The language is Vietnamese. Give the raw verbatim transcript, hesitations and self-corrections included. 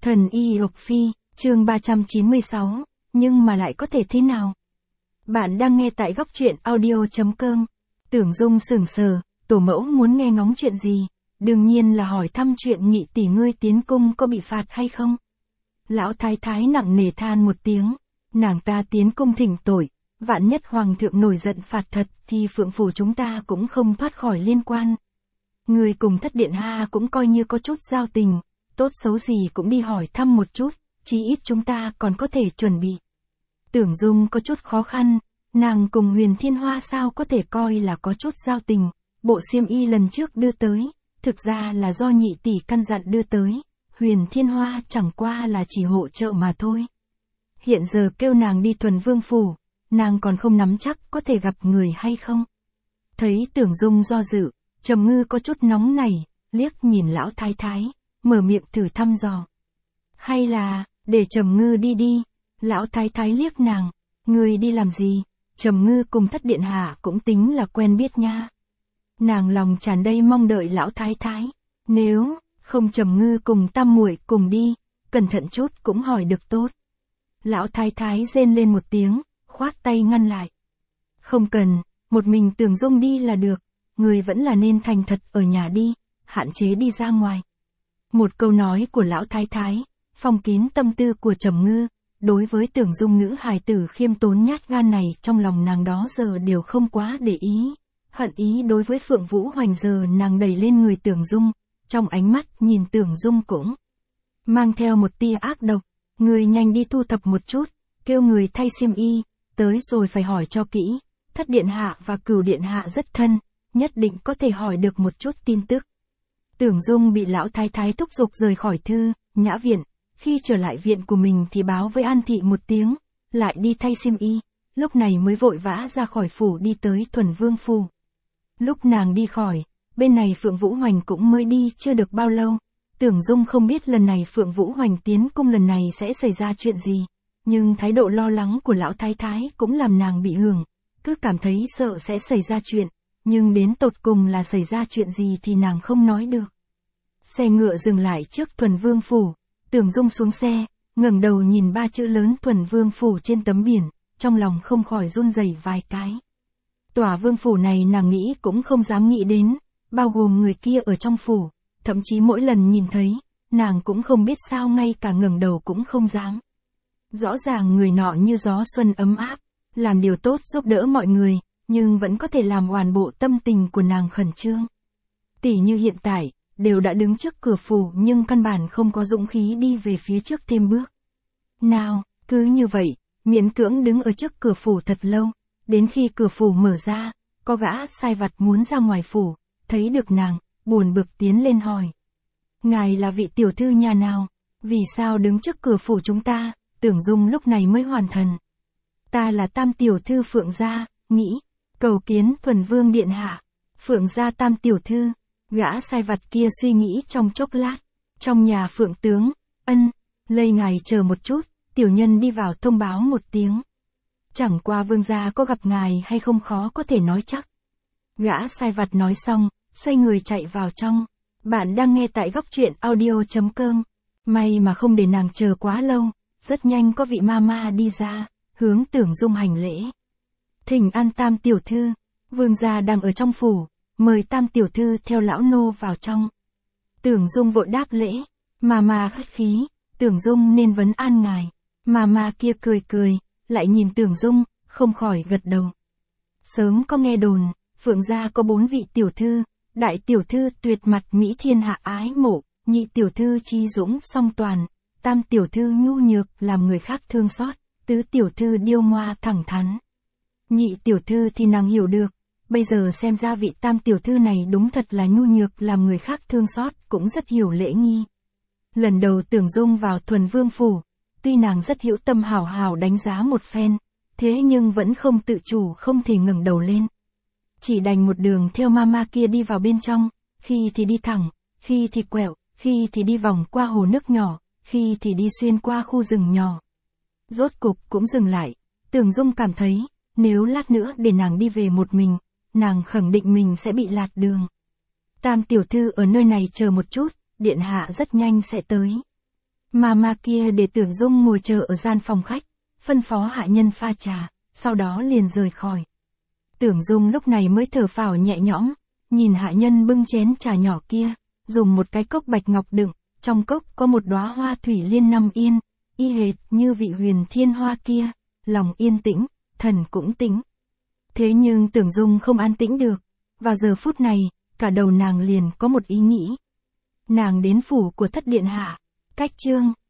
Thần y Lộc Phi, chương ba trăm chín mươi sáu, nhưng mà lại có thể thế nào? Bạn đang nghe tại góc truyện audio.com. Tưởng Dung sững sờ, tổ mẫu muốn nghe ngóng chuyện gì? Đương nhiên là hỏi thăm chuyện nhị tỷ ngươi tiến cung có bị phạt hay không? Lão thái thái nặng nề than một tiếng, nàng ta tiến cung thỉnh tội, vạn nhất hoàng thượng nổi giận phạt thật thì phượng phủ chúng ta cũng không thoát khỏi liên quan. Người cùng thất điện hạ cũng coi như có chút giao tình, tốt xấu gì cũng đi hỏi thăm một chút, chí ít chúng ta còn có thể chuẩn bị. Tưởng Dung có chút khó khăn, nàng cùng Huyền Thiên Hoa sao có thể coi là có chút giao tình, bộ xiêm y lần trước đưa tới, thực ra là do nhị tỷ căn dặn đưa tới, Huyền Thiên Hoa chẳng qua là chỉ hỗ trợ mà thôi. Hiện giờ kêu nàng đi Thuần Vương phủ, nàng còn không nắm chắc có thể gặp người hay không. Thấy Tưởng Dung do dự, Trầm Ngư có chút nóng nảy, liếc nhìn lão thái thái, mở miệng thử thăm dò. Hay là, để Trầm Ngư đi đi, lão thái thái liếc nàng, người đi làm gì, Trầm Ngư cùng thất điện hạ cũng tính là quen biết nha. Nàng lòng tràn đầy mong đợi lão thái thái, nếu không Trầm Ngư cùng tam muội cùng đi, cẩn thận chút cũng hỏi được tốt. Lão thái thái rên lên một tiếng, khoát tay ngăn lại. Không cần, một mình Tưởng Dung đi là được, người vẫn là nên thành thật ở nhà đi, hạn chế đi ra ngoài. Một câu nói của lão thái thái, phong kín tâm tư của Trầm Ngư, đối với Tưởng Dung nữ hài tử khiêm tốn nhát gan này trong lòng nàng đó giờ đều không quá để ý. Hận ý đối với Phượng Vũ Hoành giờ nàng đẩy lên người Tưởng Dung, trong ánh mắt nhìn Tưởng Dung cũng mang theo một tia ác độc, người nhanh đi thu thập một chút, kêu người thay xiêm y, tới rồi phải hỏi cho kỹ, thất điện hạ và cửu điện hạ rất thân, nhất định có thể hỏi được một chút tin tức. Tưởng Dung bị lão thái thái thúc giục rời khỏi thư, nhã viện, khi trở lại viện của mình thì báo với An Thị một tiếng, lại đi thay xiêm y, lúc này mới vội vã ra khỏi phủ đi tới Thuần Vương phủ. Lúc nàng đi khỏi, bên này Phượng Vũ Hoành cũng mới đi chưa được bao lâu, Tưởng Dung không biết lần này Phượng Vũ Hoành tiến cung lần này sẽ xảy ra chuyện gì, nhưng thái độ lo lắng của lão thái thái cũng làm nàng bị hưởng, cứ cảm thấy sợ sẽ xảy ra chuyện, nhưng đến tột cùng là xảy ra chuyện gì thì nàng không nói được. Xe ngựa dừng lại trước Thuần Vương phủ, Tưởng Dung xuống xe, ngẩng đầu nhìn ba chữ lớn Thuần Vương phủ trên tấm biển, trong lòng không khỏi run rẩy vài cái. Tòa vương phủ này nàng nghĩ cũng không dám nghĩ đến, bao gồm người kia ở trong phủ, thậm chí mỗi lần nhìn thấy, nàng cũng không biết sao ngay cả ngẩng đầu cũng không dám. Rõ ràng người nọ như gió xuân ấm áp, làm điều tốt giúp đỡ mọi người, nhưng vẫn có thể làm hoàn bộ tâm tình của nàng khẩn trương. Tỷ như hiện tại, đều đã đứng trước cửa phủ nhưng căn bản không có dũng khí đi về phía trước thêm bước. Nào, cứ như vậy, miễn cưỡng đứng ở trước cửa phủ thật lâu, đến khi cửa phủ mở ra, có gã sai vặt muốn ra ngoài phủ, thấy được nàng, buồn bực tiến lên hỏi. Ngài là vị tiểu thư nhà nào, vì sao đứng trước cửa phủ chúng ta? Tưởng Dung lúc này mới hoàn thần. Ta là tam tiểu thư Phượng gia, nghĩ, cầu kiến Thuần Vương điện hạ. Phượng gia tam tiểu thư, gã sai vặt kia suy nghĩ trong chốc lát, trong nhà Phượng tướng, ân, lây ngài chờ một chút, tiểu nhân đi vào thông báo một tiếng. Chẳng qua vương gia có gặp ngài hay không khó có thể nói chắc. Gã sai vặt nói xong, xoay người chạy vào trong. Bạn đang nghe tại góc truyện audio.com. May mà không để nàng chờ quá lâu, rất nhanh có vị ma ma đi ra, hướng Tưởng Dung hành lễ. Thỉnh an tam tiểu thư, vương gia đang ở trong phủ, mời tam tiểu thư theo lão nô vào trong. Tưởng Dung vội đáp lễ, ma ma khách khí, Tưởng Dung nên vấn an ngài. Ma ma kia cười cười, lại nhìn Tưởng Dung, không khỏi gật đầu. Sớm có nghe đồn, Phượng gia có bốn vị tiểu thư, đại tiểu thư tuyệt mặt mỹ thiên hạ ái mộ, nhị tiểu thư trí dũng song toàn, tam tiểu thư nhu nhược làm người khác thương xót, tứ tiểu thư điêu ngoa thẳng thắn. Nhị tiểu thư thì nàng hiểu được, bây giờ xem ra vị tam tiểu thư này đúng thật là nhu nhược làm người khác thương xót, cũng rất hiểu lễ nghi. Lần đầu Tưởng Dung vào Thuần Vương phủ, tuy nàng rất hữu tâm hảo hảo đánh giá một phen, thế nhưng vẫn không tự chủ không thể ngẩng đầu lên. Chỉ đành một đường theo mama kia đi vào bên trong, khi thì đi thẳng, khi thì quẹo, khi thì đi vòng qua hồ nước nhỏ, khi thì đi xuyên qua khu rừng nhỏ. Rốt cục cũng dừng lại, Tưởng Dung cảm thấy, nếu lát nữa để nàng đi về một mình, nàng khẳng định mình sẽ bị lạc đường. Tam tiểu thư ở nơi này chờ một chút, điện hạ rất nhanh sẽ tới. Mà ma kia để Tưởng Dung ngồi chờ ở gian phòng khách, phân phó hạ nhân pha trà, sau đó liền rời khỏi. Tưởng Dung lúc này mới thở phào nhẹ nhõm, nhìn hạ nhân bưng chén trà nhỏ kia, dùng một cái cốc bạch ngọc đựng, trong cốc có một đóa hoa thủy liên năm yên, y hệt như vị huyền thiên hoa kia, lòng yên tĩnh, thần cũng tĩnh. Thế nhưng Tưởng Dung không an tĩnh được, vào giờ phút này, cả đầu nàng liền có một ý nghĩ. Nàng đến phủ của thất điện hạ, cách chương